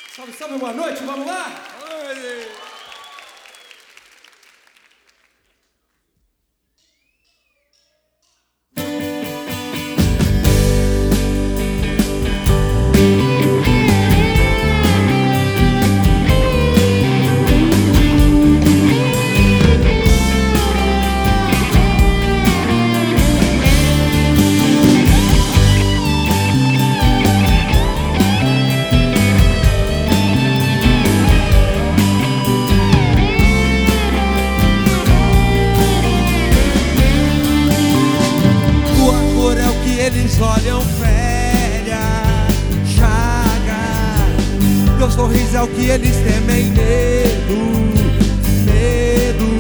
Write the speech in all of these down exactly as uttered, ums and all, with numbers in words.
Salve, salve, boa noite, vamos lá? Oi. Eles olham velha chaga, teu sorriso é o que eles temem. Medo, medo.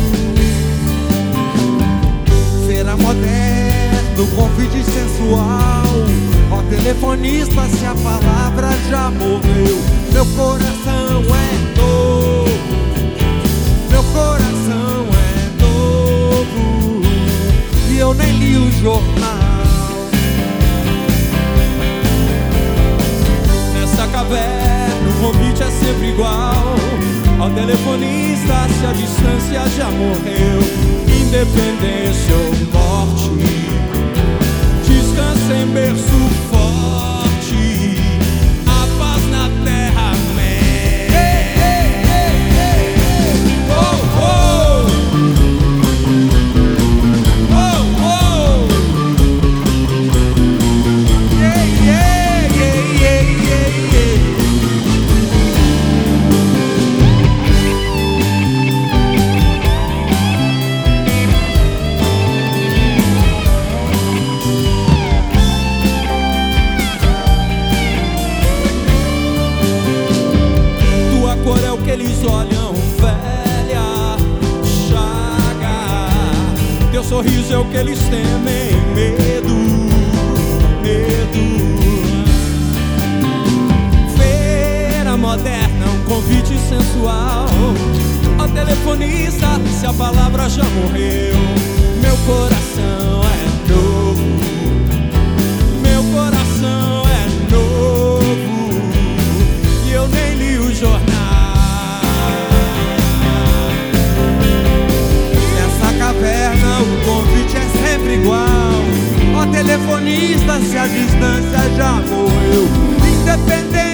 Feira moderno, convite sensual. Ó telefonista, se a palavra já morreu. Meu coração é novo, meu coração é novo, e eu nem li o jornal. O convite é sempre igual ao telefonista, se a distância já morreu. Independência ou morte, descansa em berço forte, a paz na terra, man. Hey, hey, hey, hey, hey. Oh, oh. Oh, oh. Yeah, yeah, yeah, yeah, yeah, yeah. Eles olham velha chaga, teu sorriso é o que eles temem. Medo, medo. Feira moderna, um convite sensual ao telefonista, se a palavra já morreu. Meu coração é novo, meu coração é novo, e eu nem li o jornal. O convite é sempre igual. Ó telefonista, se a distância já morreu. Independente